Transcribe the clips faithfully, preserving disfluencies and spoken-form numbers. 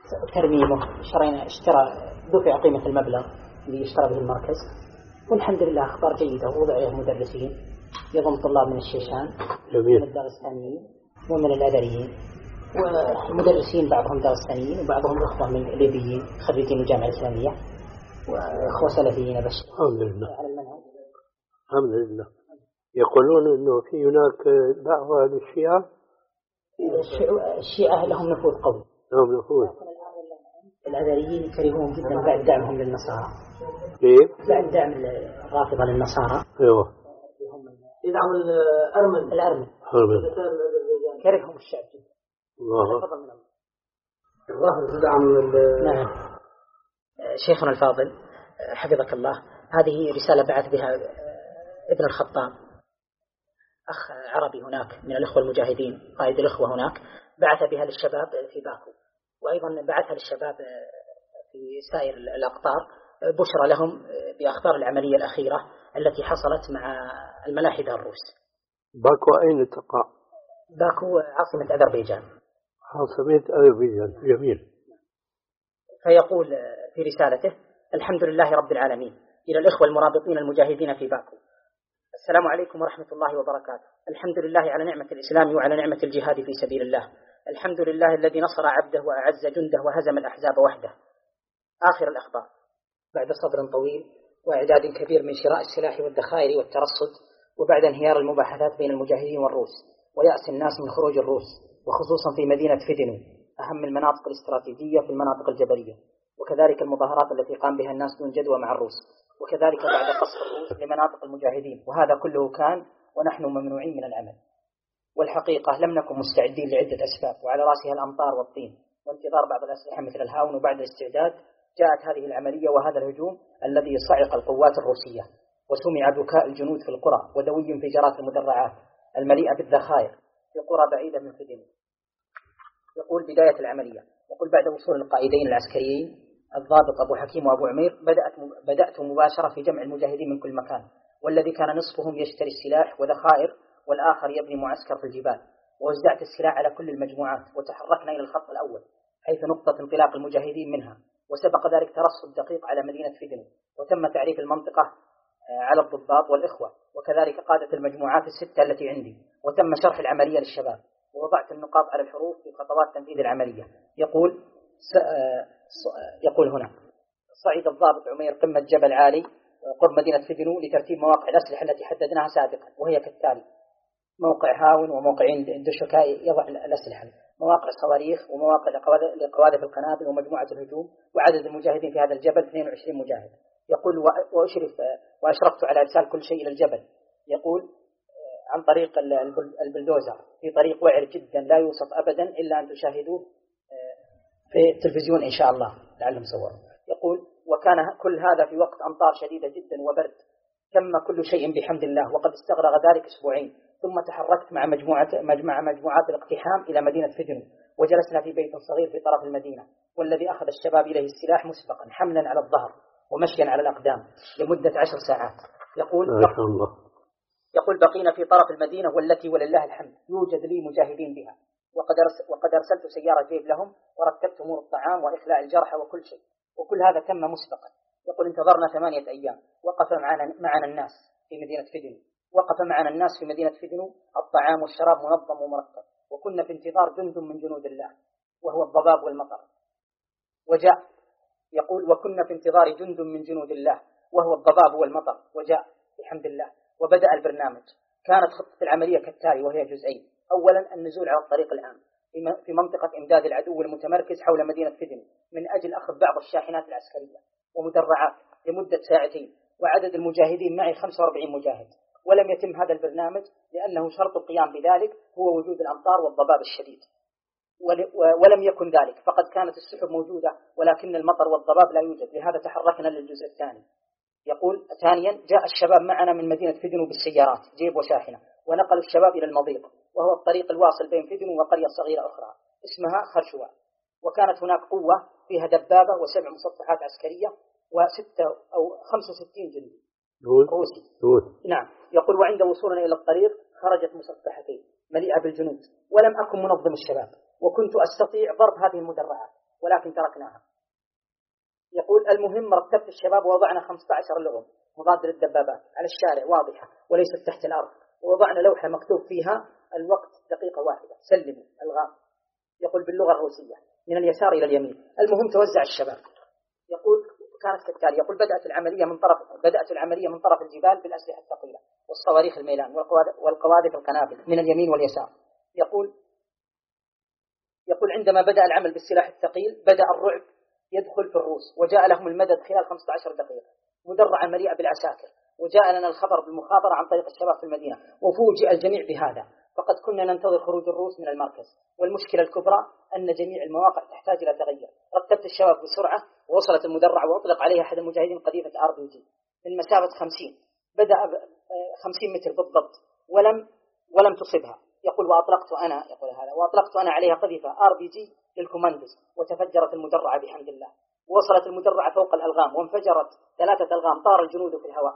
ترميمه شرينا اشترى دفع قيمة المبلغ اللي يشترى به المركز، والحمد لله أخبار جيدة، ووضع عليه مدرسين يضم طلاب من الشيشان ومن الدارستانيين ومن الأدريين، والمدرسين بعضهم دارستانيين وبعضهم أخوة من الليبيين خريجين الجامعة الإسلامية وأخوة سلفيين بس. الحمد لله. الحمد لله. يقولون إنه في هناك دعوة للشيعة. الشيعة لهم نفوذ قوي. لهم نفوذ. الأدريين يكرهون جدا بعد دعمهم للنصارى. كيف؟ بعد دعم الرافضة للنصارى. أيوه. يدعم الأرمن. الأرمن. أرمن. كرههم الشعب جدا. الله. فضل من الله. الرافضة تدعم. نعم. شيخنا الفاضل حفظك الله، هذه رسالة بعث بها ابن الخطاب، أخ عربي هناك من الأخوة المجاهدين قائد الأخوة هناك، بعث بها للشباب في باكو، وأيضا بعثها للشباب في سائر الأقطار بشرى لهم بأخبار العملية الأخيرة التي حصلت مع الملاحدة الروس. باكو أين تقع؟ باكو عاصمة أذربيجان. عاصمة أذربيجان. جميل. فيقول في رسالته: الحمد لله رب العالمين، إلى الإخوة المرابطين المجاهدين في باكو، السلام عليكم ورحمة الله وبركاته. الحمد لله على نعمة الإسلام وعلى نعمة الجهاد في سبيل الله. الحمد لله الذي نصر عبده وأعز جنده وهزم الأحزاب وحده. آخر الأخبار بعد صبر طويل وإعداد كبير من شراء السلاح والذخائر والترصد، وبعد انهيار المباحثات بين المجاهدين والروس ويأس الناس من خروج الروس، وخصوصا في مدينة فيدنو أهم المناطق الاستراتيجية في المناطق الجبلية، وكذلك المظاهرات التي قام بها الناس دون جدوى مع الروس، وكذلك بعد قصف الروس لمناطق المجاهدين، وهذا كله كان ونحن ممنوعين من العمل. والحقيقة لم نكن مستعدين لعدة أسباب، وعلى رأسها الأمطار والطين وانتظار بعض الأسلحة مثل الهاون، وبعد الاستعداد جاءت هذه العملية وهذا الهجوم الذي صعق القوات الروسية، وسمع بكاء الجنود في القرى ودوي انفجارات المدرعات المليئة بالذخائر في قرى بعيدة من فدن. يقول بداية العملية، يقول بعد وصول القائدين العسكريين الضابط أبو حكيم وأبو عمير بدأت بدأت مباشرة في جمع المجاهدين من كل مكان، والذي كان نصفهم يشتري السلاح وذخائر والآخر يبني معسكر في الجبال، ووزعت السلاح على كل المجموعات، وتحركنا إلى الخط الأول حيث نقطة انطلاق المجاهدين منها، وسبق ذلك ترصد دقيق على مدينة فدن، وتم تعريف المنطقة على الضباط والإخوة، وكذلك قادة المجموعات الستة التي عندي، وتم شرح العملية للشباب، ووضعت النقاط على الحروف في خطوات تنفيذ العملية. يقول يقول هنا: صعد الضابط عمير قمة جبل عالي قرب مدينة فدنو لترتيب مواقع الأسلحة التي حددناها سابقا، وهي كالتالي: موقع هاون وموقعين دشكاء يضع الأسلحة، مواقع الصواريخ ومواقع لقواذف القنابل ومجموعة الهجوم، وعدد المجاهدين في هذا الجبل اثنين وعشرين مجاهد. يقول: وأشرف وأشرفت على إرسال كل شيء إلى الجبل. يقول: عن طريق البلدوزر في طريق وعر جدا لا يوصف أبدا إلا أن تشاهدوه في التلفزيون إن شاء الله لعلهم صوروا. يقول: وكان كل هذا في وقت أمطار شديدة جدا وبرد، تم كل شيء بحمد الله، وقد استغرق ذلك أسبوعين. ثم تحركت مع مجموعة مجمع مجموعات الاقتحام إلى مدينة فدنو، وجلسنا في بيت صغير في طرف المدينة، والذي أخذ الشباب إليه السلاح مسبقا حملا على الظهر ومشيا على الأقدام لمدة عشر ساعات. يقول: يقول بقينا في طرف المدينة والتي ولله الحمد يوجد لي مجاهدين بها، وقد وقد أرسلت سيارة جيب لهم، ورتبت أمور الطعام وإخلاء الجرحى وكل شيء، وكل هذا تم مسبقا. يقول: انتظرنا ثمانية أيام، وقف معنا معنا الناس في مدينة فدنو وقف معنا الناس في مدينة فدنو الطعام والشراب منظم ومرتب، وكنا في انتظار جند من جنود الله وهو الضباب والمطر، وجاء. يقول: وكنا في انتظار جند من جنود الله وهو الضباب والمطر، وجاء بحمد الله. وبدأ البرنامج. كانت خطة العملية كالتالي، وهي جزئين: أولا النزول على الطريق العام في منطقة إمداد العدو المتمركز حول مدينة فدنو من أجل أخذ بعض الشاحنات العسكرية ومدرعات لمدة ساعتين، وعدد المجاهدين معي خمسة وأربعين مجاهد. ولم يتم هذا البرنامج لأنه شرط القيام بذلك هو وجود الأمطار والضباب الشديد، ولم يكن ذلك، فقد كانت السحب موجودة ولكن المطر والضباب لا يوجد، لهذا تحركنا للجزء الثاني. يقول: ثانيا جاء الشباب معنا من مدينة فدنو بالسيارات جيب وشاحنة، ونقلوا الشباب إلى المضيق، وهو الطريق الواصل بين فدنو وقرية صغيرة أخرى اسمها خرشوة، وكانت هناك قوة فيها دبابة وسبع مسطحات عسكرية وستة أو خمسة وستين جندي روسي. نعم. يقول: وعند وصولنا إلى الطريق خرجت مسطحتين مليئة بالجنود، ولم أكن منظم الشباب، وكنت أستطيع ضرب هذه المدرعات، ولكن تركناها. يقول المهم رتبت الشباب ووضعنا خمسة عشر لغم مضاد للدبابات على الشارع واضحة وليست تحت الأرض، ووضعنا لوحة مكتوب فيها الوقت دقيقة واحدة سلموا ألغام، يقول باللغة الروسية من اليسار إلى اليمين. المهم توزع الشباب. يقول كانت كالتالي، يقول بدأت العملية من طرف بدأت العملية من طرف الجبال بالأسلحة الثقيلة والصواريخ الميلان والقواذف القنابل من اليمين واليسار. يقول يقول عندما بدأ العمل بالسلاح الثقيل بدأ الرعب يدخل في الروس، وجاء لهم المدد خلال خمسة عشر دقيقة مدرعة مليئة بالعساكر، وجاء لنا الخبر بالمخابرة عن طريق الشباب في المدينة، وفوجئ الجميع بهذا، فقد كنا ننتظر خروج الروس من المركز. والمشكلة الكبرى أن جميع المواقع تحتاج إلى تغير. رتبت الشباب بسرعة ووصلت المدرعة وأطلق عليها أحد المجاهدين قذيفة آر بي جي من مسافة خمسين بدأ خمسين متر بالضبط ولم ولم تصبها. يقول وأطلقت أنا يقول هذا وأطلقت أنا عليها قذيفة آر بي جي للكوماندوز، وتفجرت المدرعة بحمد الله. وصلت المدرعة فوق الألغام وانفجرت ثلاثة ألغام، طار الجنود في الهواء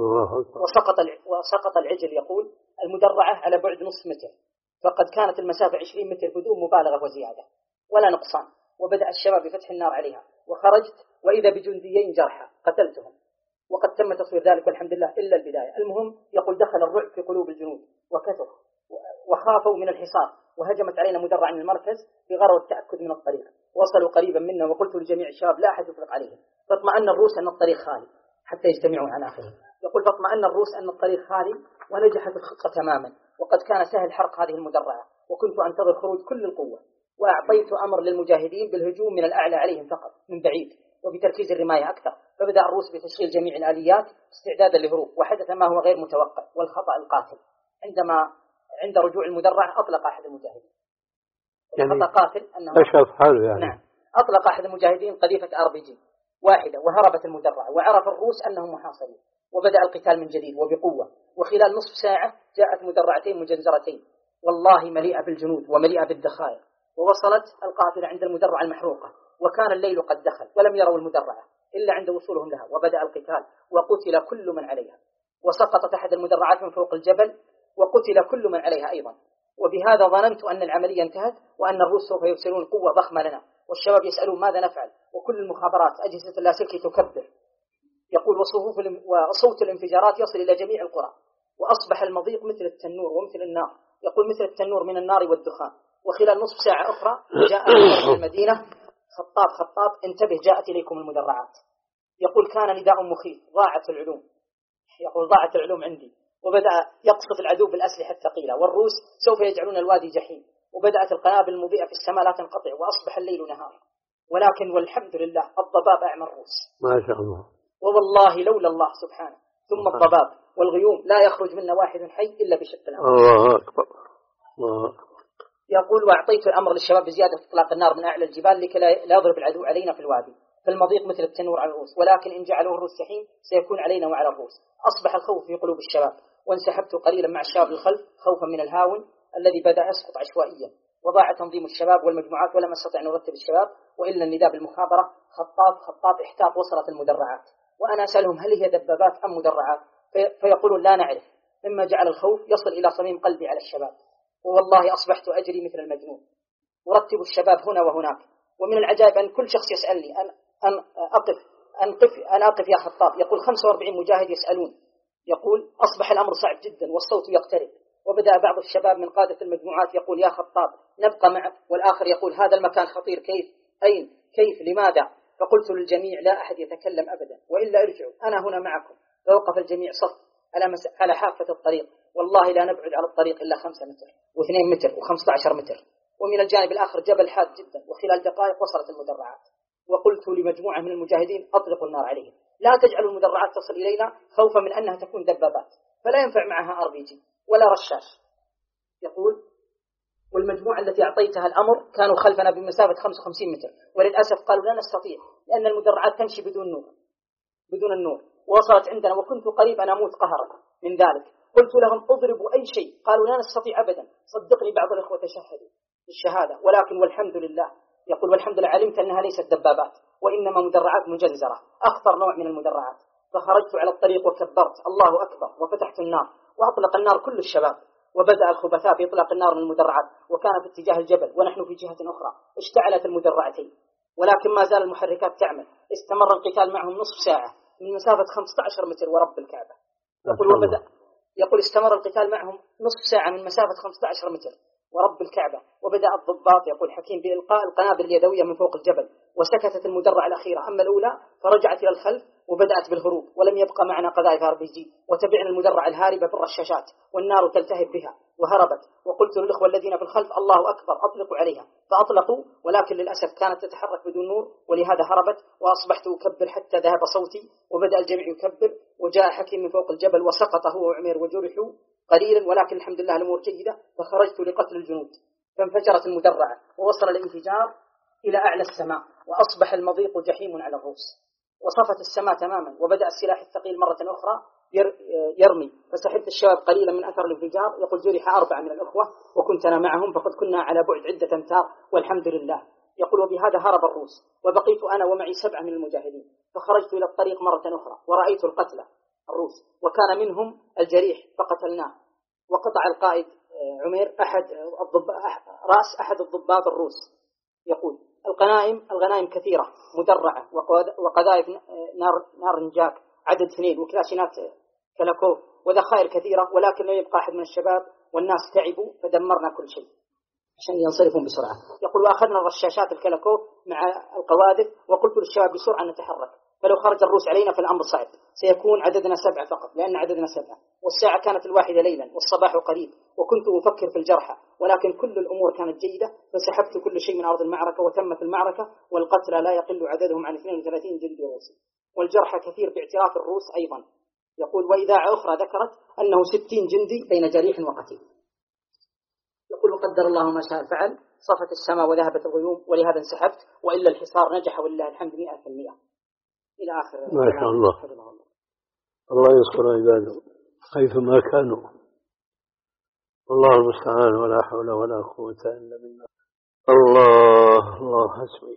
وسقط وسقط العجل. يقول المدرعة على بعد نصف متر، فقد كانت المسافة عشرين متر بدون مبالغة وزيادة ولا نقصان. وبدأ الشباب بفتح النار عليها، وخرجت وإذا بجنديين جرحى قتلتهم، وقد تم تصوير ذلك والحمد لله إلا البداية. المهم يقول دخل الرعب في قلوب الجنود وكثر وخافوا من الحصار، وهجمت علينا مدرعة من المركز بغرض التأكد من الطريق. وصلوا قريبا منا وقلت لجميع الشباب لا أحد يطلق عليهم، فاطمأن الروس أن الطريق خالي حتى يجتمعوا عن آخرهم. يقول فاطمأن الروس أن الطريق خالي ونجحت الخطة تماما، وقد كان سهل حرق هذه المدرعة، وكنت أنتظر خروج كل القوة، وأعطيت أمر للمجاهدين بالهجوم من الأعلى عليهم فقط من بعيد وبتركيز الرماية أكثر. فبدأ الروس بتشغيل جميع الآليات استعدادا للهروب، وحدث ما هو غير متوقع والخطأ القاتل. عندما عند رجوع المدرعة أطلق أحد المجاهدين يعني خطأ قاتل أنه كشف حاله يعني. نعم أطلق أحد المجاهدين قذيفة آر بي جي واحدة وهربت المدرعة، وعرف الروس أنهم محاصرين، وبدأ القتال من جديد وبقوة. وخلال نصف ساعة جاءت مدرعتين مجنزرتين والله مليئة بالجنود ومليئة بالذخائر، ووصلت القافلة عند المدرعة المحروقة، وكان الليل قد دخل ولم يروا المدرعة إلا عند وصولهم لها، وبدأ القتال وقتل كل من عليها، وسقطت أحد المدرعات من فوق الجبل وقتل كل من عليها أيضا. وبهذا ظننت أن العملية انتهت وأن الروس سوف يرسلون قوة ضخمة لنا، والشباب يسألون ماذا نفعل، وكل المخابرات أجهزة اللاسلكي تكبر. يقول وصفوف وصوت الانفجارات يصل إلى جميع القرى، وأصبح المضيق مثل التنور ومثل النار. يقول مثل التنور من النار والدخان. وخلال نصف ساعة أخرى جاء من المدينة خطاط خطاط انتبه جاءت إليكم المدرعات. يقول كان نداء مخيف ضاعت العلوم. يقول ضاعت العلوم عندي، وبدأ يقصف العدو بالأسلحة الثقيلة، والروس سوف يجعلون الوادي جحيم، وبدأت القنابل المضيئة في السماء لا تنقطع، وأصبح الليل نهار. ولكن والحمد لله الضباب أعمى الروس ما شاء الله، ووالله لولا الله سبحانه ثم الضباب والغيوم لا يخرج منا واحد حي إلا بشق الأمر. الله أكبر الله. يقول وأعطيت الأمر للشباب بزيادة إطلاق النار من أعلى الجبال لكي لا يضرب العدو علينا في الوادي، فالمضيق مثل التنور على الروس، ولكن إن جعلوه الروس سحين سيكون علينا وعلى الروس. أصبح الخوف في قلوب الشباب، وانسحبت قليلا مع الشباب للخلف خوفا من الهاون الذي بدأ يسقط عشوائيا. وضاع تنظيم الشباب والمجموعات ولم أستطع أن أرتب الشباب وإلا النداء بالمخابرة خطاط خطاط احتاط. وصلت المدرعات وأنا أسألهم هل هي دبابات أم مدرعات، في فيقولون لا نعرف، مما جعل الخوف يصل إلى صميم قلبي على الشباب. ووالله أصبحت أجري مثل المجنون أرتب الشباب هنا وهناك. ومن العجائب أن كل شخص يسألني أن أن أقف أن أقف أن أقف يا خطاب. يقول خمسة وأربعين مجاهد يسألون. يقول أصبح الأمر صعب جدا والصوت يقترب، وبدأ بعض الشباب من قادة المجموعات يقول يا خطاب نبقى معك، والآخر يقول هذا المكان خطير، كيف أين كيف لماذا؟ فقلت للجميع لا أحد يتكلم أبدا وإلا ارجعوا أنا هنا معكم. فوقف الجميع صف على مس... على حافة الطريق، والله لا نبعد على الطريق إلا خمسة متر واثنين متر وخمسة عشر متر، ومن الجانب الآخر جبل حاد جدا. وخلال دقائق وصلت المدرعات، وقلت لمجموعة من المجاهدين أطلقوا النار عليهم، لا تجعلوا المدرعات تصل إلينا خوفا من أنها تكون دبابات فلا ينفع معها آر بي جي ولا رشاش. يقول والمجموعة التي أعطيتها الأمر كانوا خلفنا بمسافة خمسة وخمسين متر، وللأسف قالوا لا نستطيع لأن المدرعات تمشي بدون نور بدون النور. ووصلت عندنا وكنت قريب أن أموت قهرا من ذلك. قلت لهم اضربوا أي شيء، قالوا لا نستطيع أبدا. صدقني بعض الإخوة تشهدوا بالشهادة، ولكن والحمد لله. يقول والحمد لله علمت أنها ليست دبابات وإنما مدرعات مجنزرة أخطر نوع من المدرعات. فخرجت على الطريق وكبرت الله أكبر وفتحت النار وأطلق النار كل الشباب، وبدأ الخبثاء بإطلاق النار من المدرعات، وكان في اتجاه الجبل ونحن في جهة أخرى. اشتعلت المدرعتين ولكن ما زال المحركات تعمل. استمر القتال معهم نصف ساعة من مسافة خمسة عشر متر ورب الكعبة. يقول وبدأ يقول استمر القتال معهم نصف ساعة من مسافة خمسة عشر متر ورب الكعبة، وبدأ الضباط يقول حكيم بإلقاء القنابل اليدوية من فوق الجبل، وسكتت المدرعة الأخيرة. أما الأولى فرجعت إلى الخلف وبدأت بالهروب، ولم يبقى معنا قذائف ار بي جي، وتبعنا المدرعة الهاربة بالرشاشات والنار تلتهب بها وهربت. وقلت للإخوة الذين في الخلف الله أكبر أطلقوا عليها، فأطلقوا، ولكن للأسف كانت تتحرك بدون نور ولهذا هربت. وأصبحت أكبر حتى ذهب صوتي وبدأ الجميع يكبر، وجاء حكيم من فوق الجبل وسقط هو وعمير وجرحوا قليلا، ولكن الحمد لله الأمور جيدة. فخرجت لقتل الجنود فانفجرت المدرعة ووصل الانفجار إلى أعلى السماء، وأصبح المضيق جحيم على الروس، وصفت السماء تماما. وبدأ السلاح الثقيل مرة أخرى يرمي، فسحبت الشباب قليلا من أثر الانفجار. يقول جرح أربعة من الأخوة وكنت أنا معهم، فقد كنا على بعد عدة أمتار والحمد لله. يقول وبهذا هرب الروس، وبقيت أنا ومعي سبعة من المجاهدين. فخرجت إلى الطريق مرة أخرى ورأيت القتلى الروس، وكان منهم الجريح فقتلناه. وقطع القائد عمير أحد الضب... رأس أحد الضباط الروس. يقول الغنائم الغنائم كثيرة مدرعة وقذائف نار نار نجاك عدد اثنين وكلاشينات كلاكوف وذخائر كثيرة، ولكن لم يبقى أحد من الشباب والناس تعبوا فدمرنا كل شيء عشان ينصرفون بسرعة. يقول وأخذنا الرشاشات الكلاكوف مع القواذف، وقلت للشباب بسرعة نتحرك، فلو خرج الروس علينا فالأمر صعب، سيكون عددنا سبعة فقط لأن عددنا سبعة، والساعة كانت الواحدة ليلا والصباح قريب، وكنت أفكر في الجرحى، ولكن كل الأمور كانت جيدة. فسحبت كل شيء من أرض المعركة وتمت المعركة، والقتلى لا يقل عددهم عن اثنين وثلاثين جندي روسي، والجرحى كثير باعتراف الروس أيضا. يقول وإذاعة أخرى ذكرت أنه ستين جندي بين جريح وقتيل. يقول وقدر الله ما شاء فعل، صفت السماء وذهبت الغيوم، ولهذا انسحبت، وإلا الحصار نجح ولله الحمد مئة في المئة إلى آخر. ما شاء الله. الله ينصر عباده حيثما كانوا. الله المستعان، ولا حول ولا قوة إلا بالله. الله الله حسبي.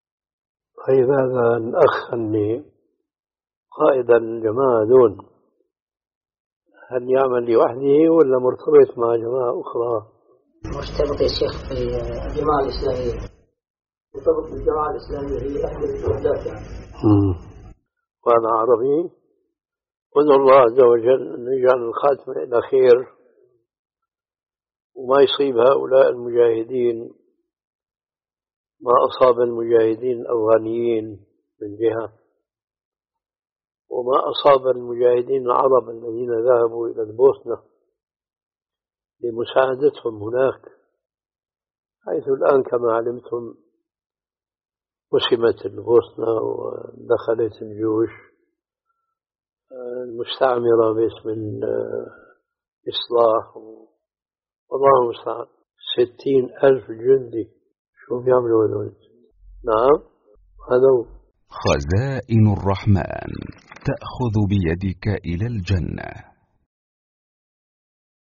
فإذا الأخ أني قائدا جماعة دون، هل يعمل لوحده ولا مرتبط مع جماعة أخرى؟ مرتبط يا شيخ في الجماعة الإسلامية، مرتبط بالجماعة الإسلامية، هي أحد الوحدات يعني. وأنا عربي. وأدعو الله عز وجل أن يجعل الخاتمة إلى خير، وما يصيب هؤلاء المجاهدين ما أصاب المجاهدين الأفغانيين من جهة، وما أصاب المجاهدين العرب الذين ذهبوا إلى البوسنة لمساعدتهم هناك، حيث الآن كما علمتم قسمت البوسنة ودخلت الجيوش المستعمرة باسم الإصلاح، والله المستعان. ستين ألف جندي شو بيعملوا هذول؟ نعم هذا هو. خزائن الرحمن تأخذ بيدك إلى الجنة.